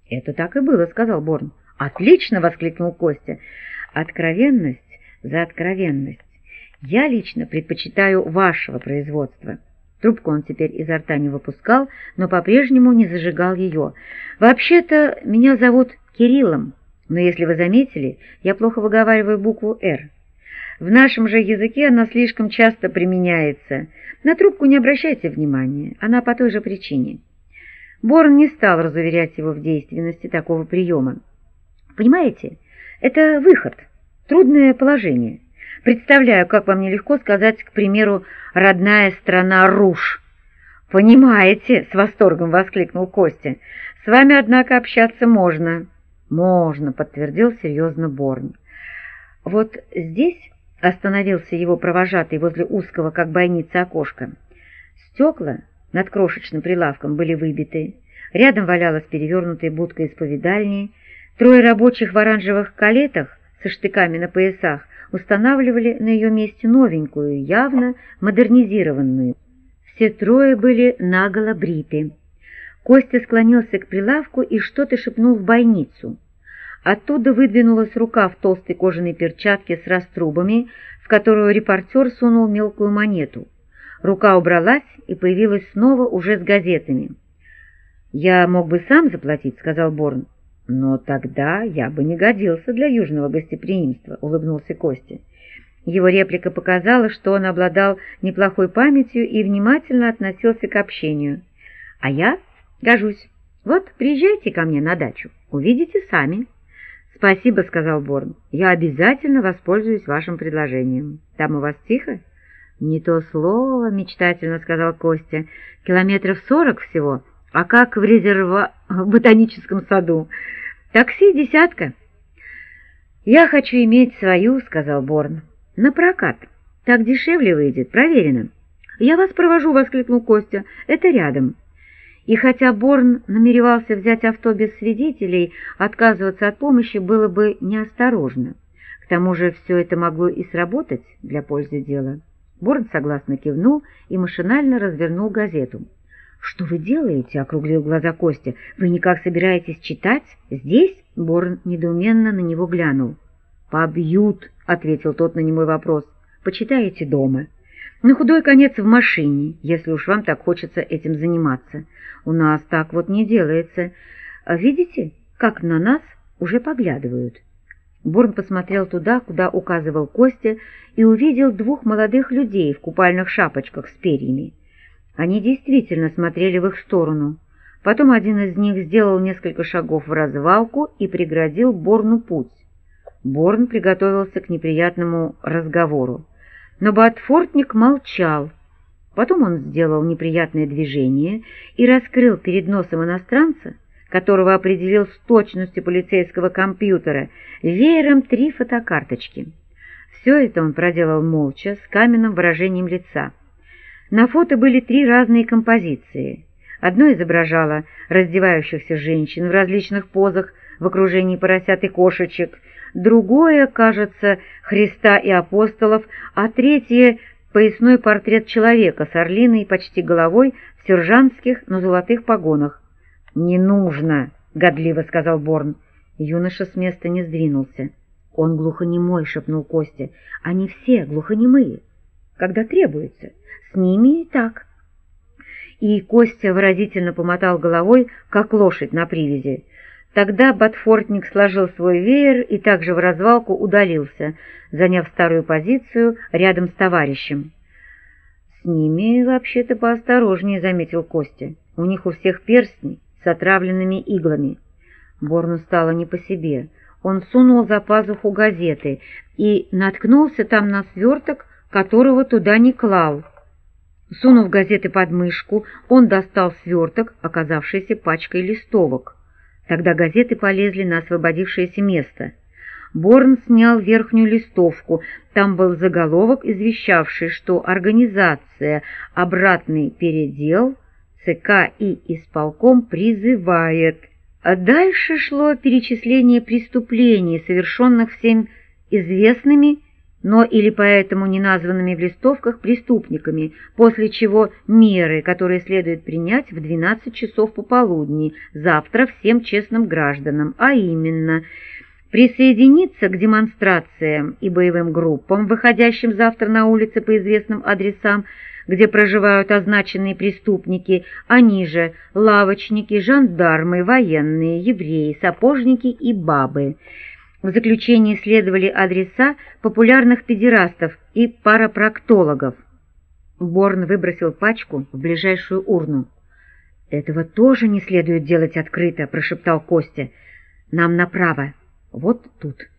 «Это так и было», — сказал Борн. «Отлично!» — воскликнул Костя. «Откровенность за откровенность. Я лично предпочитаю вашего производства». Трубку он теперь изо рта не выпускал, но по-прежнему не зажигал ее. «Вообще-то меня зовут Кириллом, но если вы заметили, я плохо выговариваю букву «Р». В нашем же языке она слишком часто применяется. На трубку не обращайте внимания, она по той же причине». Борн не стал разуверять его в действенности такого приема. «Понимаете, это выход, трудное положение. Представляю, как вам нелегко сказать, к примеру, «родная страна Руж». «Понимаете», — с восторгом воскликнул Костя. «С вами, однако, общаться можно». «Можно», — подтвердил серьезно Борн. «Вот здесь...» — остановился его провожатый возле узкого, как бойница, окошка. Стекла над крошечным прилавком были выбиты, рядом валялась перевернутая будка исповедальни, трое рабочих в оранжевых калетах со штыками на поясах устанавливали на ее месте новенькую, явно модернизированную. Все трое были наголо бриты. Костя склонился к прилавку и что-то шепнул в бойницу. Оттуда выдвинулась рука в толстой кожаной перчатке с раструбами, в которую репортер сунул мелкую монету. Рука убралась и появилась снова уже с газетами. «Я мог бы сам заплатить», — сказал Борн. «Но тогда я бы не годился для южного гостеприимства», — улыбнулся Костя. Его реплика показала, что он обладал неплохой памятью и внимательно относился к общению. «А я гожусь. Вот, приезжайте ко мне на дачу, увидите сами». «Спасибо», — сказал Борн. «Я обязательно воспользуюсь вашим предложением. Там у вас тихо?» «Не то слово», — мечтательно сказал Костя. «Километров 40 всего, а как в ботаническом саду. Такси 10. «Я хочу иметь свою», — сказал Борн. «На прокат. Так дешевле выйдет, проверено». «Я вас провожу», — воскликнул Костя. «Это рядом». И хотя Борн намеревался взять авто без свидетелей, отказываться от помощи было бы неосторожно. К тому же все это могло и сработать для пользы дела. Борн согласно кивнул и машинально развернул газету. «Что вы делаете?» — округлил глаза Костя. «Вы никак собираетесь читать? Здесь?» — Борн недоуменно на него глянул. «Побьют», — ответил тот на немой вопрос. «Почитаете дома. На худой конец в машине, если уж вам так хочется этим заниматься. У нас так вот не делается. Видите, как на нас уже поглядывают?» Борн посмотрел туда, куда указывал Костя, и увидел двух молодых людей в купальных шапочках с перьями. Они действительно смотрели в их сторону. Потом один из них сделал несколько шагов в развалку и преградил Борну путь. Борн приготовился к неприятному разговору. Но ботфортник молчал. Потом он сделал неприятное движение и раскрыл перед носом иностранца, которого определил с точностью полицейского компьютера, веером 3 фотокарточки. Все это он проделал молча, с каменным выражением лица. На фото были 3 разные композиции. Одно изображало раздевающихся женщин в различных позах в окружении поросят и кошечек, другое, кажется, Христа и апостолов, а третье — поясной портрет человека с орлиной почти головой в сержантских, но золотых погонах. «Не нужно», — годливо сказал Борн. Юноша с места не сдвинулся. «Он глухонемой», — шепнул Костя. «Они все глухонемые, когда требуется. С ними и так». И Костя выразительно помотал головой, как лошадь на привязи. Тогда ботфортник сложил свой веер и также в развалку удалился, заняв старую позицию рядом с товарищем. «С ними вообще-то поосторожнее», — заметил Костя. «У них у всех перстни с отравленными иглами». Борну стало не по себе. Он сунул за пазуху газеты и наткнулся там на сверток, которого туда не клал. Сунув газеты под мышку, он достал сверток, оказавшийся пачкой листовок. Тогда газеты полезли на освободившееся место. Борн снял верхнюю листовку. Там был заголовок, извещавший, что организация «Обратный передел» ЦК и исполком призывает. А дальше шло перечисление преступлений, совершенных всем известными, но или поэтому не названными в листовках преступниками, после чего меры, которые следует принять в 12 часов пополудни, завтра всем честным гражданам, а именно присоединиться к демонстрациям и боевым группам, выходящим завтра на улицы по известным адресам, где проживают означенные преступники, они же лавочники, жандармы, военные, евреи, сапожники и бабы. В заключении следовали адреса популярных педерастов и парапроктологов. Борн выбросил пачку в ближайшую урну. «Этого тоже не следует делать открыто», — прошептал Костя. «Нам направо, вот тут».